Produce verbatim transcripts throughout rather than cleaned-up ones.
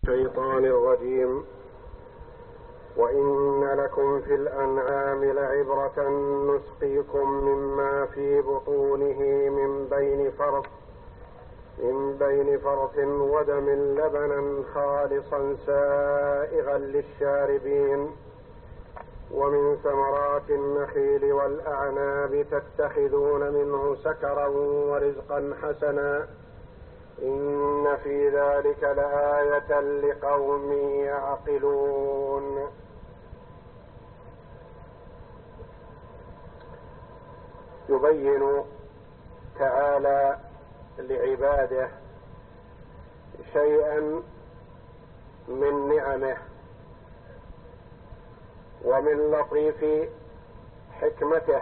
الشيطان الرجيم. وإن لكم في الأنعام لعبرة نسقيكم مما في بطونه من بين فرث من بين فرث ودم لبنا خالصا سائغا للشاربين ومن ثمرات النخيل والأعناب تتخذون منه سكرا ورزقا حسنا إن في ذلك لآية لقوم يعقلون. يبين تعالى لعباده شيئا من نعمه ومن لطيف حكمته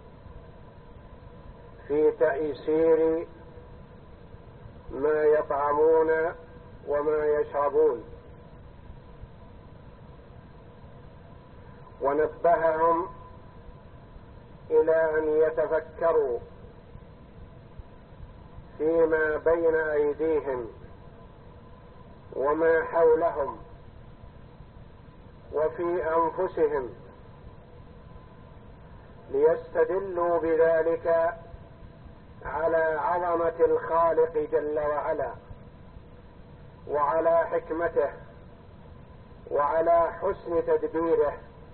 في تيسير ما يطعمون وما يشربون، ونبههم إلى أن يتفكروا فيما بين أيديهم وما حولهم وفي أنفسهم، ليستدلوا بذلك على عظمة الخالق جل وعلا وعلى حكمته وعلى حسن تدبيره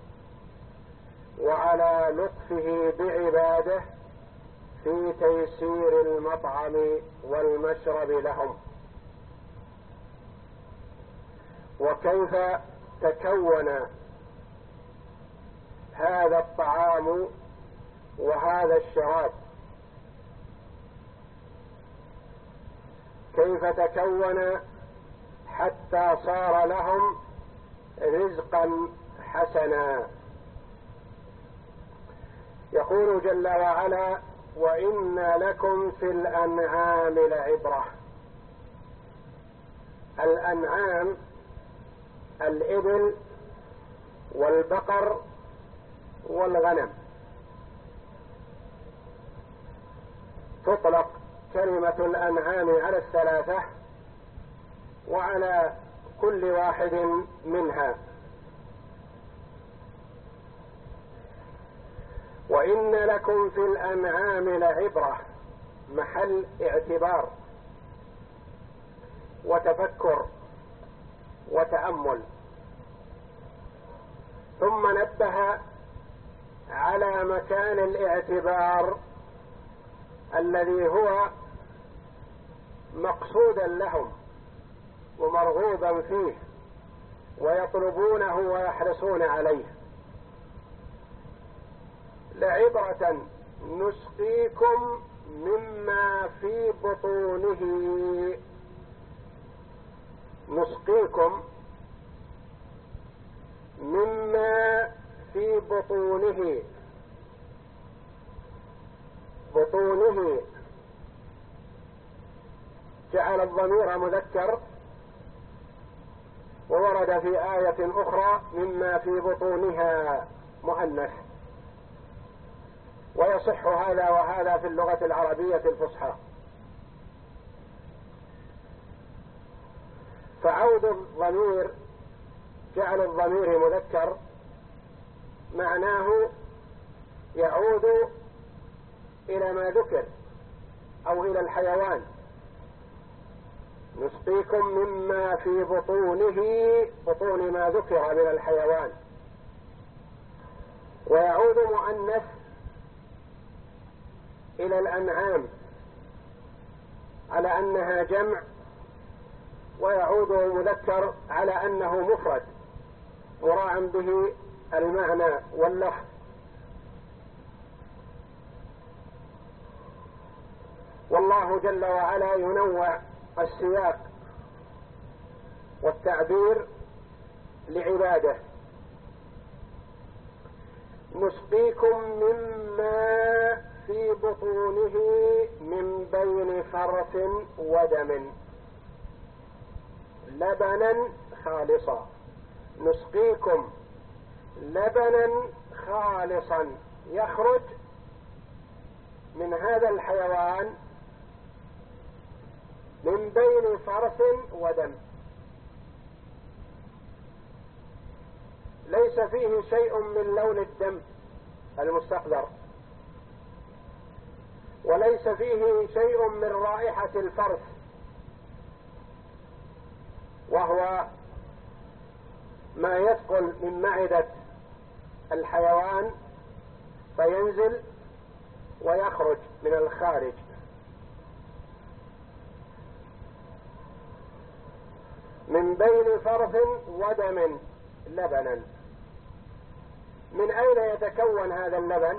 وعلى لطفه بعباده في تيسير المطعم والمشرب لهم، وكيف تكون هذا الطعام وهذا الشراب، كيف تكون حتى صار لهم رزقا حسنا. يقول جل وعلا: وإن لكم في الأنعام لعبرة. الأنعام الإبل والبقر والغنم. تطلق كلمة الأنعام على الثلاثة وعلى كل واحد منها. وإن لكم في الأنعام لعبرة، محل اعتبار وتفكر وتأمل. ثم نبه على مكان الاعتبار الذي هو مقصودا لهم ومرغوبا فيه ويطلبونه ويحرصون عليه. لعبرة نسقيكم مما في بطونه. نسقيكم مما في بطونه. بطونه جعل الضمير مذكر، وورد في آية أخرى مما في بطونها مؤنث، ويصح هذا وهذا في اللغة العربية الفصحى. فعود الضمير، جعل الضمير مذكر، معناه يعود إلى ما ذكر أو إلى الحيوان. نسقيكم مما في بطونه، بطون ما ذكر من الحيوان. ويعود مؤنث إلى الأنعام على أنها جمع، ويعود مذكر على أنه مفرد مراعا به المعنى واللفظ. والله جل وعلا ينوع السياق والتعبير لعباده. نسقيكم مما في بطونه من بين فرث ودم لبنا خالصا. نسقيكم لبنا خالصا يخرج من هذا الحيوان من بين فرث ودم. ليس فيه شيء من لون الدم المستقذر، وليس فيه شيء من رائحة الفرث، وهو ما يثقل من معدة الحيوان فينزل ويخرج من الخارج. من بين فرث ودم لبنا. من أين يتكون هذا اللبن؟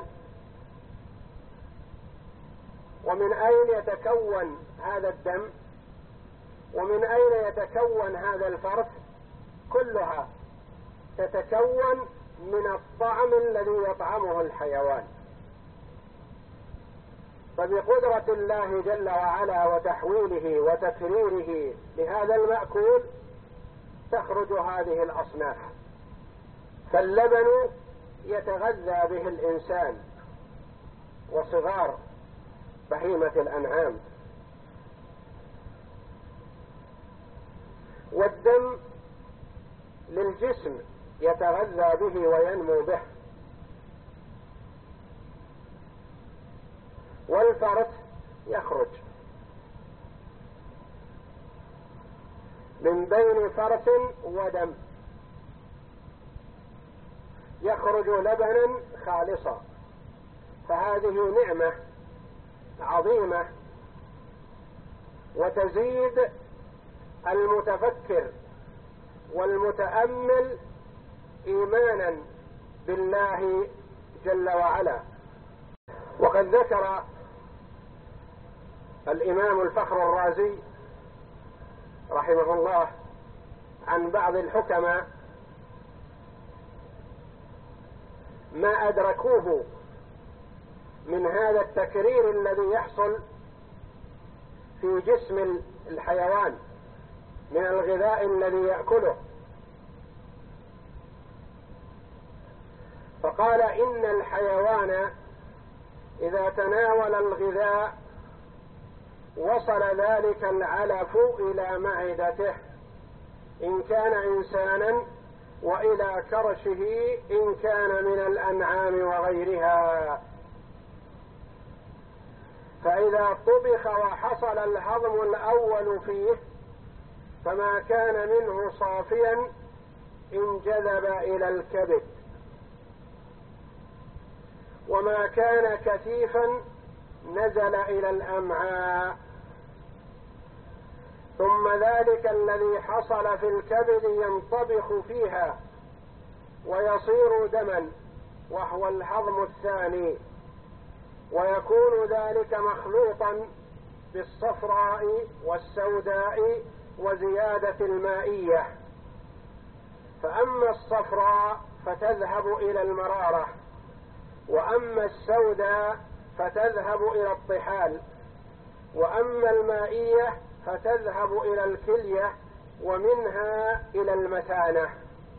ومن أين يتكون هذا الدم؟ ومن أين يتكون هذا الفرث؟ كلها تتكون من الطعم الذي يطعمه الحيوان. فبقدرة الله جل وعلا وتحويله وتكريره لهذا المأكول تخرج هذه الأصناف. فاللبن يتغذى به الإنسان وصغار بهيمة الأنعام، والدم للجسم يتغذى به وينمو به، والفرث يخرج. من بين فرث ودم يخرج لبنا خالصا. فهذه نعمة عظيمة، وتزيد المتفكر والمتأمل إيمانا بالله جل وعلا. وقد ذكر الإمام الفخر الرازي رحمه الله عن بعض الحكماء ما أدركوه من هذا التكرير الذي يحصل في جسم الحيوان من الغذاء الذي يأكله. فقال إن الحيوان إذا تناول الغذاء وصل ذلك العلف إلى معدته إن كان إنسانا، وإلى كرشه إن كان من الأنعام وغيرها. فإذا طبخ وحصل الهضم الأول فيه فما كان منه صافيا انجذب إلى الكبد، وما كان كثيفا نزل إلى الأمعاء، ثم ذلك الذي حصل في الكبد ينطبخ فيها ويصير دما وهو الهضم الثاني، ويكون ذلك مخلوطا بالصفراء والسوداء وزيادة المائية. فأما الصفراء فتذهب إلى المرارة، وأما السوداء فتذهب إلى الطحال، وأما المائية فتذهب إلى الكلية ومنها إلى المثانة.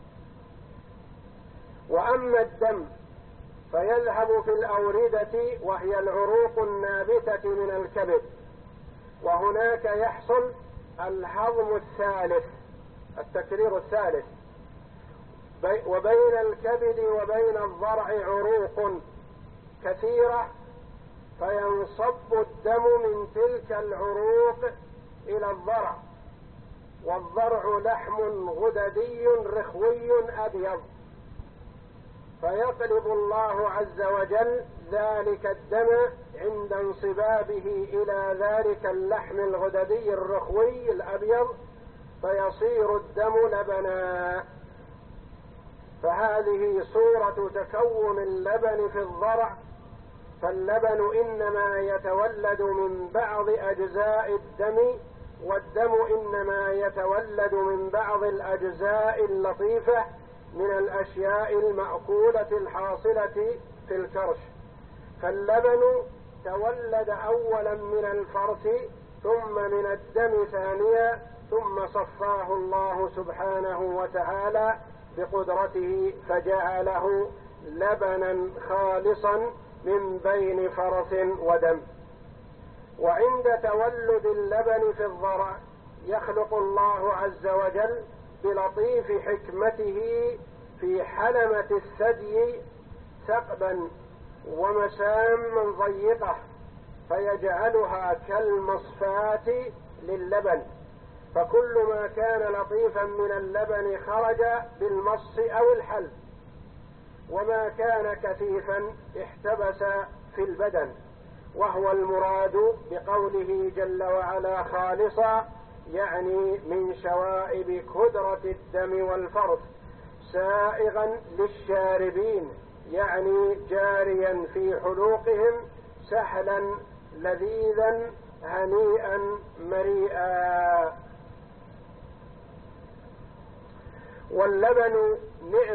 وأما الدم فيذهب في الأوردة وهي العروق النابتة من الكبد، وهناك يحصل الهضم الثالث التكرير الثالث. وبين الكبد وبين الضرع عروق كثيرة فينصب الدم من تلك العروق إلى الضرع، والضرع لحم غددي رخوي أبيض، فيقلب الله عز وجل ذلك الدم عند انصبابه إلى ذلك اللحم الغددي الرخوي الأبيض فيصير الدم لبنا. فهذه صورة تكون اللبن في الضرع. فاللبن إنما يتولد من بعض أجزاء الدم، والدم إنما يتولد من بعض الأجزاء اللطيفة من الأشياء المأكولة الحاصلة في الكرش. فاللبن تولد أولا من الفرث ثم من الدم ثانيا، ثم صفاه الله سبحانه وتعالى بقدرته فجعله لبنا خالصا من بين فرث ودم. وعند تولد اللبن في الضرع يخلق الله عز وجل بلطيف حكمته في حلمة الثدي ثقبا ومساما ضيقة فيجعلها كالمصفاة للبن، فكل ما كان لطيفا من اللبن خرج بالمص أو الحلب، وما كان كثيفا احتبس في البدن، وهو المراد بقوله جل وعلا خالصا، يعني من شوائب كدرة الدم والفرث، سائغا للشاربين، يعني جاريا في حلوقهم سهلا لذيذا هنيئا مريئا. واللبن نعم